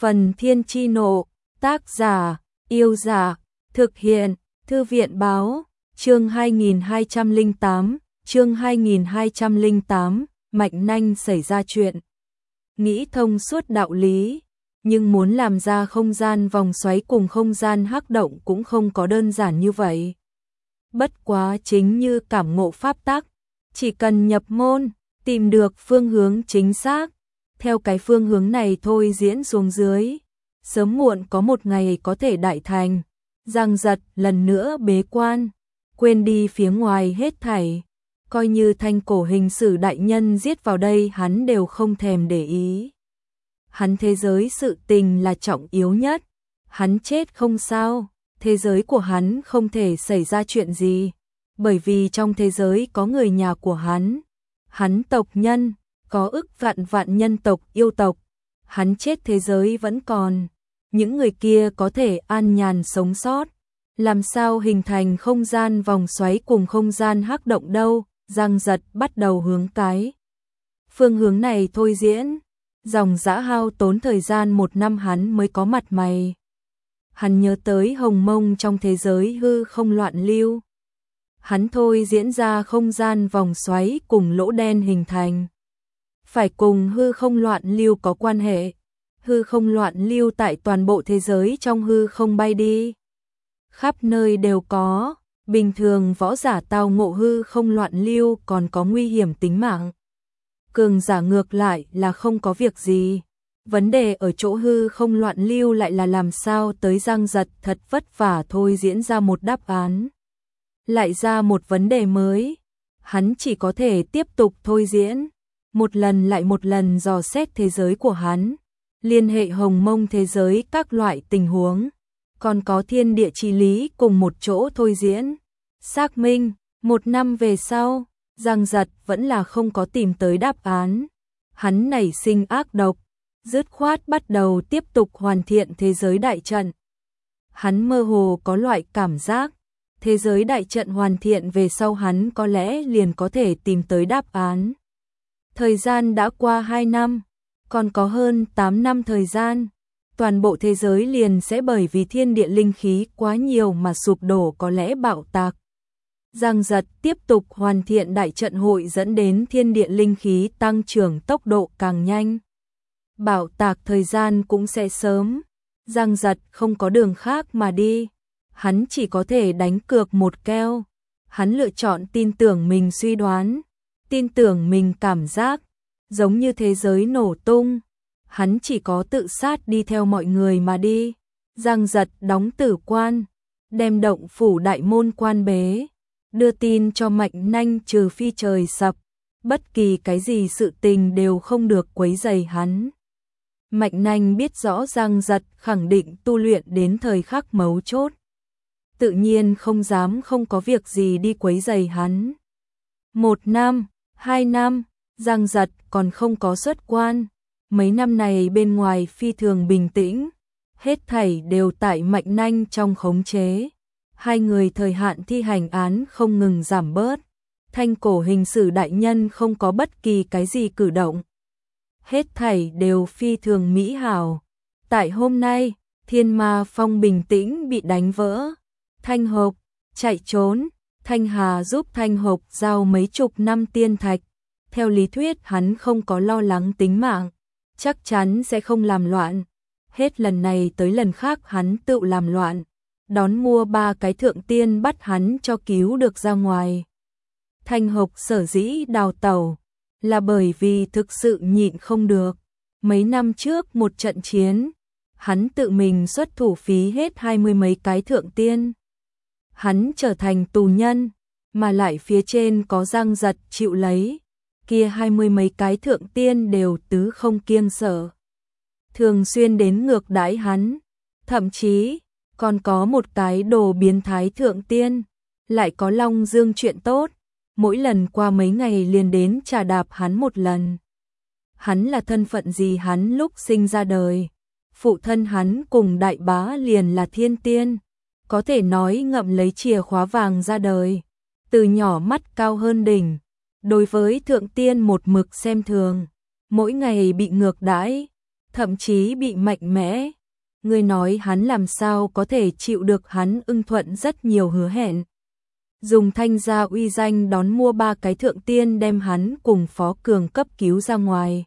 Phần Thiên Chi Nộ, tác giả, Yêu Giả, thực hiện, Thư viện Báo, chương 2208, chương 2208, Mạnh Nanh xảy ra chuyện. Nghĩ thông suốt đạo lý, nhưng muốn làm ra không gian vòng xoáy cùng không gian hắc động cũng không có đơn giản như vậy. Bất quá chính như cảm ngộ pháp tắc, chỉ cần nhập môn, tìm được phương hướng chính xác, theo cái phương hướng này thôi diễn xuống dưới, sớm muộn có một ngày có thể đại thành. Giang Giật lần nữa bế quan, quên đi phía ngoài hết thảy, coi như Thanh Cổ Hình Sử đại nhân giết vào đây hắn đều không thèm để ý. Hắn thế giới sự tình là trọng yếu nhất, hắn chết không sao, thế giới của hắn không thể xảy ra chuyện gì, bởi vì trong thế giới có người nhà của hắn tộc nhân, có ức vạn nhân tộc yêu tộc, hắn chết thế giới vẫn còn, những người kia có thể an nhàn sống sót, làm sao hình thành không gian vòng xoáy cùng không gian hắc động đâu. Giang Giật bắt đầu hướng cái phương hướng này thôi diễn, dòng dã hao tốn thời gian 1 năm hắn mới có mặt mày. Hắn nhớ tới hồng mông trong thế giới hư không loạn lưu, hắn thôi diễn ra không gian vòng xoáy cùng lỗ đen hình thành, phải cùng hư không loạn lưu có quan hệ. Hư không loạn lưu tại toàn bộ thế giới trong hư không bay đi, khắp nơi đều có. Bình thường võ giả tao ngộ hư không loạn lưu còn có nguy hiểm tính mạng, cường giả ngược lại là không có việc gì. Vấn đề ở chỗ hư không loạn lưu lại là làm sao tới. Giang Giật thật vất vả thôi diễn ra một đáp án, lại ra một vấn đề mới, hắn chỉ có thể tiếp tục thôi diễn, một lần lại một lần dò xét thế giới của hắn, liên hệ hồng mông thế giới các loại tình huống, còn có thiên địa chí lý cùng một chỗ thôi diễn. Xác minh, 1 năm về sau, Giang Giật vẫn là không có tìm tới đáp án. Hắn nảy sinh ác độc, dứt khoát bắt đầu tiếp tục hoàn thiện thế giới đại trận. Hắn mơ hồ có loại cảm giác, thế giới đại trận hoàn thiện về sau hắn có lẽ liền có thể tìm tới đáp án. Thời gian đã qua 2 năm, còn có hơn 8 năm thời gian, toàn bộ thế giới liền sẽ bởi vì thiên địa linh khí quá nhiều mà sụp đổ, có lẽ bạo tạc. Giang Giật tiếp tục hoàn thiện đại trận hội dẫn đến thiên địa linh khí tăng trưởng tốc độ càng nhanh, bạo tạc thời gian cũng sẽ sớm. Giang Giật không có đường khác mà đi, hắn chỉ có thể đánh cược một kèo. Hắn lựa chọn tin tưởng mình suy đoán, tin tưởng mình cảm giác, giống như thế giới nổ tung, hắn chỉ có tự sát đi theo mọi người mà đi. Giang Giật đóng tử quan, đem động phủ đại môn quan bế, đưa tin cho Mạnh Nanh trừ phi trời sập, bất kỳ cái gì sự tình đều không được quấy rầy hắn. Mạnh Nanh biết rõ Giang Giật khẳng định tu luyện đến thời khắc mấu chốt, tự nhiên không dám không có việc gì đi quấy rầy hắn. 1 năm, 2 năm, Giang Giật còn không có xuất quan. Mấy năm này bên ngoài phi thường bình tĩnh, hết thảy đều tại Mạnh Nanh trong khống chế. Hai người thời hạn thi hành án không ngừng giảm bớt. Thanh Cổ Hình Sử đại nhân không có bất kỳ cái gì cử động, hết thảy đều phi thường mỹ hảo. Tại hôm nay, Thiên Ma Phong bình tĩnh bị đánh vỡ. Thanh Hộc chạy trốn, Thanh Hà giúp Thanh Hộc giao mấy chục năm tiên thạch. Theo lý thuyết hắn không có lo lắng tính mạng, chắc chắn sẽ không làm loạn. Hết lần này tới lần khác hắn tự làm loạn, đón mua 3 cái thượng tiên bắt hắn cho cứu được ra ngoài. Thanh Hộc sở dĩ đào tẩu là bởi vì thực sự nhịn không được. Mấy năm trước một trận chiến, hắn tự mình xuất thủ phí hết 20 mấy cái thượng tiên. Hắn trở thành tù nhân, mà lại phía trên có Giang Giật chịu lấy, kia 20 mấy cái thượng tiên đều tứ không kiêng sợ, thường xuyên đến ngược đãi hắn, thậm chí còn có một cái đồ biến thái thượng tiên, lại có Long Dương chuyện tốt, mỗi lần qua mấy ngày liền đến trà đạp hắn một lần. Hắn là thân phận gì? Hắn lúc sinh ra đời, phụ thân hắn cùng đại bá liền là thiên tiên, có thể nói ngậm lấy chìa khóa vàng ra đời, từ nhỏ mắt cao hơn đỉnh, đối với thượng tiên một mực xem thường, mỗi ngày bị ngược đãi, thậm chí bị mạnh mẽ. Ngươi nói hắn làm sao có thể chịu được, hắn ưng thuận rất nhiều hứa hẹn. Dùng Thanh gia uy danh đón mua 3 cái thượng tiên đem hắn cùng Phó Cường cấp cứu ra ngoài.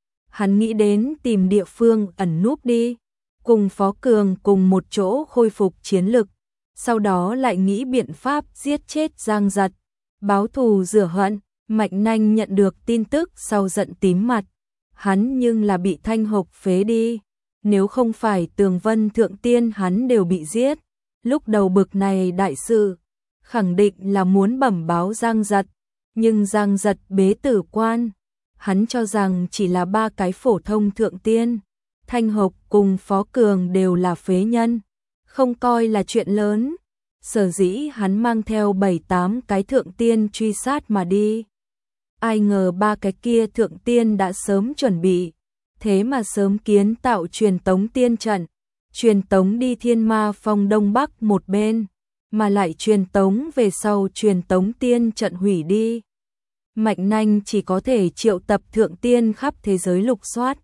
Hắn nghĩ đến tìm địa phương ẩn núp đi, cùng Phó Cường cùng một chỗ khôi phục chiến lực, sau đó lại nghĩ biện pháp giết chết Giang Giật, báo thù rửa hận. Mạnh Nanh nhận được tin tức sau giận tím mặt, hắn nhưng là bị Thanh Hộc phế đi, nếu không phải Tường Vân thượng tiên hắn đều bị giết. Lúc đầu bực này đại sự, khẳng định là muốn bẩm báo Giang Giật, nhưng Giang Giật bế tử quan, hắn cho rằng chỉ là 3 cái phổ thông thượng tiên, Thanh Hộc cùng Phó Cường đều là phế nhân, không coi là chuyện lớn. Sở dĩ hắn mang theo 7-8 cái thượng tiên truy sát mà đi. Ai ngờ 3 cái kia thượng tiên đã sớm chuẩn bị, thế mà sớm kiến tạo truyền tống tiên trận, truyền tống đi Thiên Ma Phong Đông Bắc một bên, mà lại truyền tống về sau truyền tống tiên trận hủy đi. Mạnh Nanh chỉ có thể triệu tập thượng tiên khắp thế giới lục soát.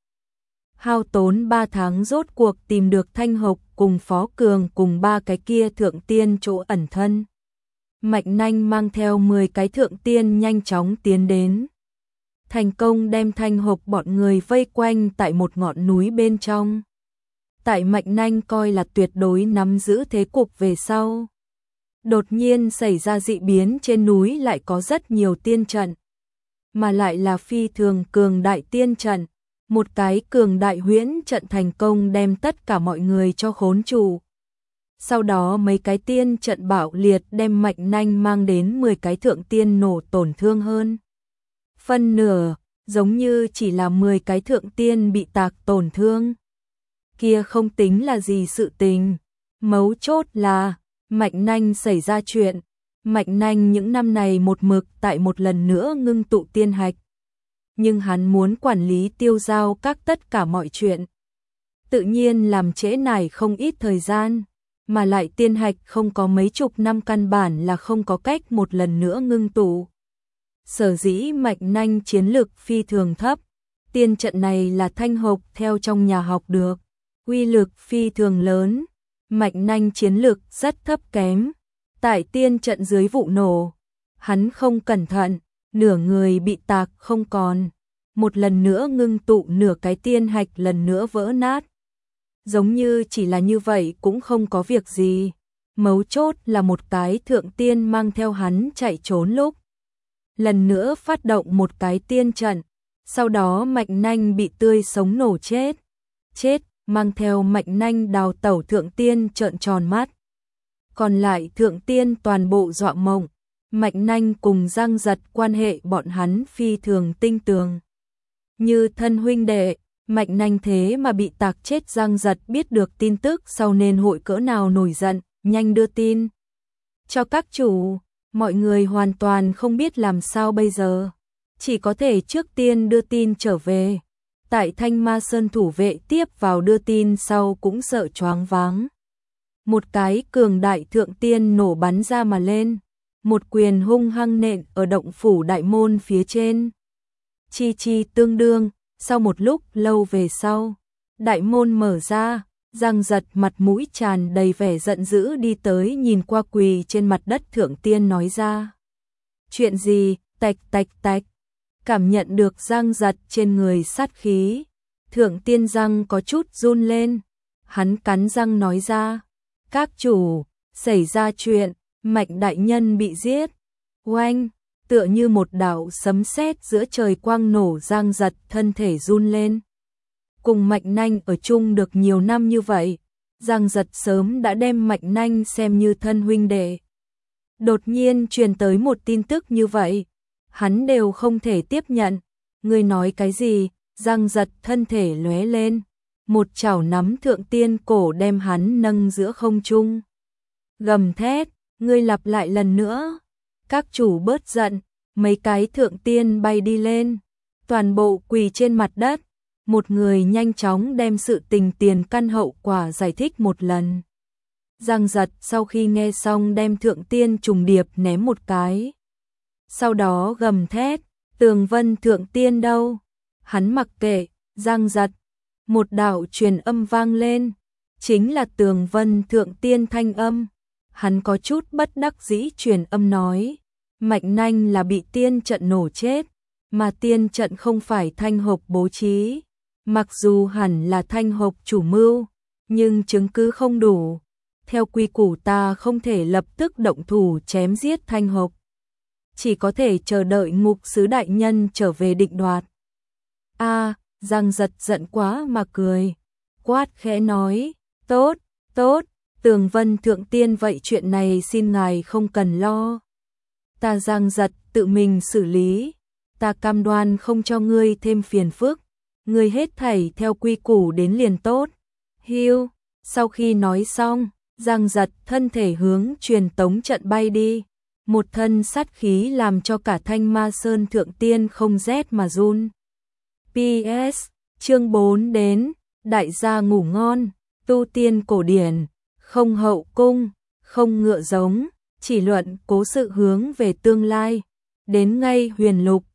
Hao tốn 3 tháng rốt cuộc tìm được Thanh Hộc cùng Phó Cường cùng 3 cái kia thượng tiên chỗ ẩn thân. Mạnh Nanh mang theo 10 cái thượng tiên nhanh chóng tiến đến. Thành công đem Thanh Hộc bọn người vây quanh tại một ngọn núi bên trong. Tại Mạnh Nanh coi là tuyệt đối nắm giữ thế cục về sau. Đột nhiên xảy ra dị biến, trên núi lại có rất nhiều tiên trận. Mà lại là phi thường cường đại tiên trận. Một cái cường đại huyễn trận thành công đem tất cả mọi người cho khốn trụ. Sau đó mấy cái tiên trận bạo liệt đem Mạnh Nanh mang đến 10 cái thượng tiên nổ tổn thương hơn phân nửa, giống như chỉ là 10 cái thượng tiên bị tạc tổn thương. Kia không tính là gì sự tình, mấu chốt là Mạnh Nanh xảy ra chuyện. Mạnh Nanh những năm này một mực tại một lần nữa ngưng tụ tiên hạch, nhưng hắn muốn quản lý tiêu giao các tất cả mọi chuyện, tự nhiên làm trễ nải không ít thời gian, mà lại tiên hạch không có mấy chục năm căn bản là không có cách một lần nữa ngưng tụ. Sở dĩ Mạnh Nanh chiến lực phi thường thấp, tiên trận này là Thanh Hộc theo trong nhà học được, uy lực phi thường lớn, Mạnh Nanh chiến lực rất thấp kém. Tại tiên trận dưới vụ nổ, hắn không cẩn thận, nửa người bị tạc không còn, một lần nữa ngưng tụ nửa cái tiên hạch lần nữa vỡ nát. Giống như chỉ là như vậy cũng không có việc gì, mấu chốt là một cái thượng tiên mang theo hắn chạy trốn lúc. Lần nữa phát động một cái tiên trận, sau đó Mạnh Nanh bị tươi sống nổ chết, mang theo Mạnh Nanh đào tẩu thượng tiên trợn tròn mắt. Còn lại thượng tiên toàn bộ dọa mộng, Mạnh Nanh cùng Giang Giật quan hệ bọn hắn phi thường tinh tường. Như thân huynh đệ, Mạnh Nanh thế mà bị tạc chết, Giang Giật biết được tin tức sau nên hội cỡ nào nổi giận, nhanh đưa tin cho các chủ, mọi người hoàn toàn không biết làm sao bây giờ, chỉ có thể trước tiên đưa tin trở về. Tại Thanh Ma Sơn thủ vệ tiếp vào đưa tin sau cũng sợ choáng váng. Một cái cường đại thượng tiên nổ bắn ra mà lên, một quyền hung hăng nện ở động phủ đại môn phía trên. Chi chi tương đương, sau một lúc lâu về sau, đại môn mở ra, Giang Giật mặt mũi tràn đầy vẻ giận dữ đi tới, nhìn qua quỳ trên mặt đất thượng tiên nói ra. Chuyện gì? Tạch tạch tạch. Cảm nhận được Giang Giật trên người sát khí, thượng tiên răng có chút run lên, hắn cắn răng nói ra. Các chủ, xảy ra chuyện, Mạnh đại nhân bị giết. Oanh, tựa như một đạo sấm sét giữa trời quang nổ, Giang Giật thân thể run lên. Cùng Mạnh Nanh ở chung được nhiều năm như vậy, Giang Giật sớm đã đem Mạnh Nanh xem như thân huynh đệ. Đột nhiên truyền tới một tin tức như vậy, hắn đều không thể tiếp nhận. Ngươi nói cái gì? Giang Giật thân thể lóe lên, một chảo nắm thượng tiên cổ đem hắn nâng giữa không trung. Gầm thét, ngươi lặp lại lần nữa. Các chủ bớt giận, mấy cái thượng tiên bay đi lên, toàn bộ quỳ trên mặt đất. Một người nhanh chóng đem sự tình tiền căn hậu quả giải thích một lần. Giang Giật sau khi nghe xong đem thượng tiên trùng điệp ném một cái. Sau đó gầm thét, Tường Vân thượng tiên đâu? Hắn mặc kệ, Giang Giật, Một đạo truyền âm vang lên, chính là Tường Vân Thượng Tiên thanh âm. Hắn có chút bất đắc dĩ truyền âm nói, Mạnh Nanh là bị tiên trận nổ chết, mà tiên trận không phải Thanh Hộp bố trí. Mặc dù hẳn là Thanh Hộp chủ mưu, nhưng chứng cứ không đủ. Theo quy củ ta không thể lập tức động thủ chém giết Thanh Hộp, chỉ có thể chờ đợi Ngục Sứ đại nhân trở về định đoạt. Giang Giật giận quá mà cười, quát khẽ nói, tốt, tốt, Tường Vân Thượng Tiên, vậy chuyện này xin ngài không cần lo. Ta Giang Giật tự mình xử lý, ta cam đoan không cho ngươi thêm phiền phức, ngươi hết thảy theo quy củ đến liền tốt. Hiu, sau khi nói xong, Giang Giật thân thể hướng truyền tống trận bay đi, một thân sát khí làm cho cả Thanh Ma Sơn Thượng Tiên không rét mà run. PS, chương 4 đến, đại gia ngủ ngon, tu tiên cổ điển, không hậu cung, không ngựa giống, chỉ luận cố sự hướng về tương lai, đến ngay huyền lục,